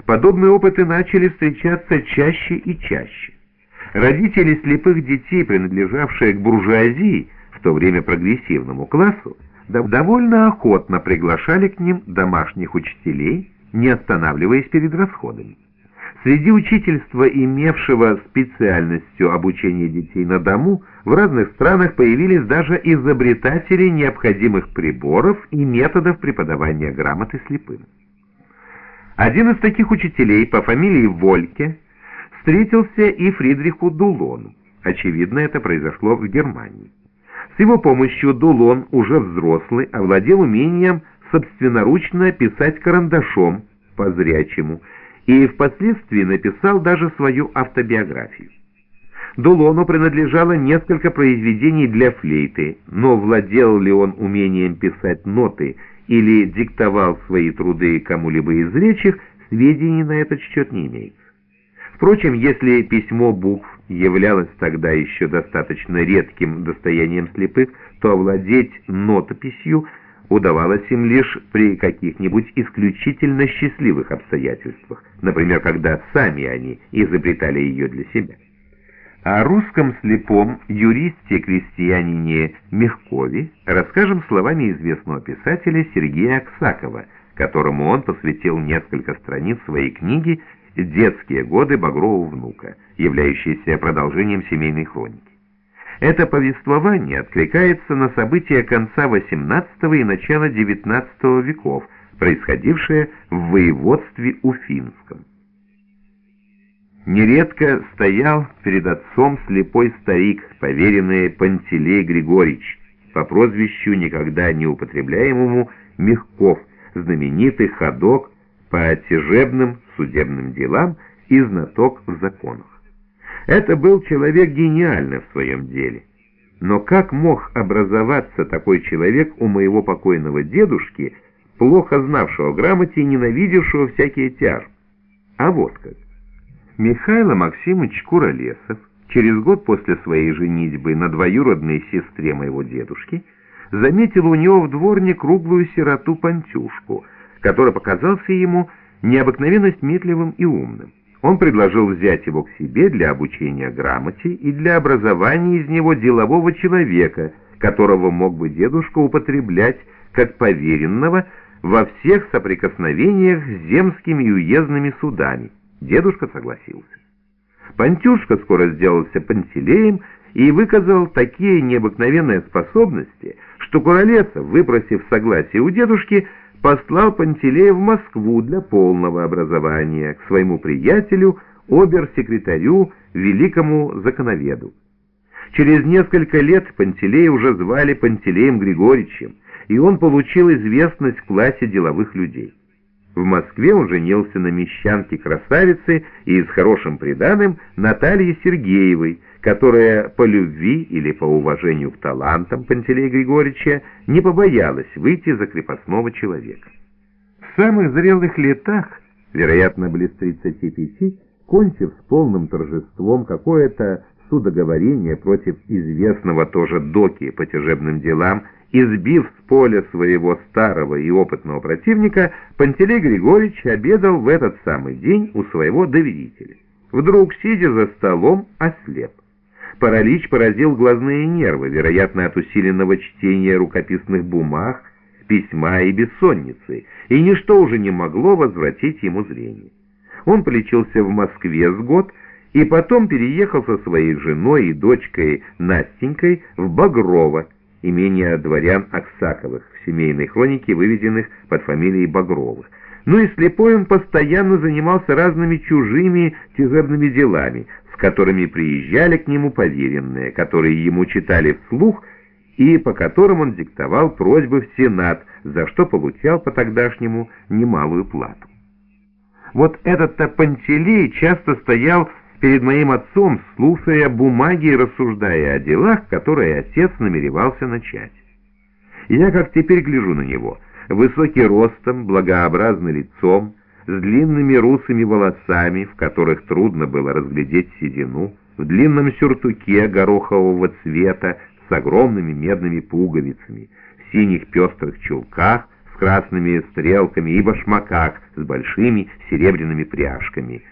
Подобные опыты начали встречаться чаще и чаще. Родители слепых детей, принадлежавшие к буржуазии, в то время прогрессивному классу, довольно охотно приглашали к ним домашних учителей, не останавливаясь перед расходами. Среди учительства, имевшего специальностью обучения детей на дому, в разных странах появились даже изобретатели необходимых приборов и методов преподавания грамоты слепым. Один из таких учителей по фамилии Вольке встретился и Фридриху Дулону. Очевидно, это произошло в Германии. С его помощью Дулон, уже взрослый, овладел умением собственноручно писать карандашом по-зрячему и впоследствии написал даже свою автобиографию. Дулону принадлежало несколько произведений для флейты, но владел ли он умением писать ноты или диктовал свои труды кому-либо из зрячих, сведений на этот счет не имеется. Впрочем, если письмо букв являлось тогда еще достаточно редким достоянием слепых, то овладеть нотописью удавалось им лишь при каких-нибудь исключительно счастливых обстоятельствах, например, когда сами они изобретали ее для себя. О русском слепом юристе-крестьянине Мягкове расскажем словами известного писателя Сергея Аксакова, которому он посвятил несколько страниц своей книги «Детские годы Багрового внука», являющейся продолжением семейной хроники. Это повествование откликается на события конца XVIII и начала XIX веков, происходившее в воеводстве Уфимском. Нередко стоял перед отцом слепой старик, поверенный Пантелей Григорьевич, по прозвищу никогда не употребляемому Мягков, знаменитый ходок по тяжебным судебным делам и знаток в законах. Это был человек гениальный в своем деле. Но как мог образоваться такой человек у моего покойного дедушки, плохо знавшего грамоте и ненавидевшего всякие тяжбы? А вот как. Михаил Максимович Куролесов, через год после своей женитьбы на двоюродной сестре моего дедушки, заметил у него в дворне круглую сироту Пантюшку, который показался ему необыкновенно сметливым и умным. Он предложил взять его к себе для обучения грамоте и для образования из него делового человека, которого мог бы дедушка употреблять как поверенного во всех соприкосновениях с земскими и уездными судами. Дедушка согласился. Пантюшка скоро сделался Пантелеем и выказал такие необыкновенные способности, что Куролесов, выпросив согласие у дедушки, послал Пантелея в Москву для полного образования к своему приятелю, обер-секретарю, великому законоведу. Через несколько лет Пантелея уже звали Пантелеем Григорьевичем, и он получил известность в классе деловых людей. В Москве он женился на мещанке-красавице и с хорошим приданым Наталье Сергеевой, которая по любви или по уважению к талантам Пантелея Григорьевича не побоялась выйти за крепостного человека. В самых зрелых летах, вероятно, близ 35, кончив с полным торжеством какое-то судоговорение против известного тоже доки по тяжебным делам, избив с поля своего старого и опытного противника, Пантелей Григорьевич обедал в этот самый день у своего доверителя. Вдруг, сидя за столом, ослеп. Паралич поразил глазные нервы, вероятно, от усиленного чтения рукописных бумаг, письма и бессонницы, и ничто уже не могло возвратить ему зрение. Он полечился в Москве с год, и потом переехал со своей женой и дочкой Настенькой в Багрово, имение дворян Аксаковых, в семейной хронике, выведенных под фамилией Багровых. Ну и слепой он постоянно занимался разными чужими тяжебными делами, с которыми приезжали к нему поверенные, которые ему читали вслух и по которым он диктовал просьбы в Сенат, за что получал по-тогдашнему немалую плату. Вот этот-то Пантелей часто стоял перед моим отцом, слушая бумаги и рассуждая о делах, которые отец намеревался начать. Я как теперь гляжу на него, высокий ростом, благообразный лицом, с длинными русыми волосами, в которых трудно было разглядеть седину, в длинном сюртуке горохового цвета с огромными медными пуговицами, в синих пестрых чулках, с красными стрелками и башмаках с большими серебряными пряжками.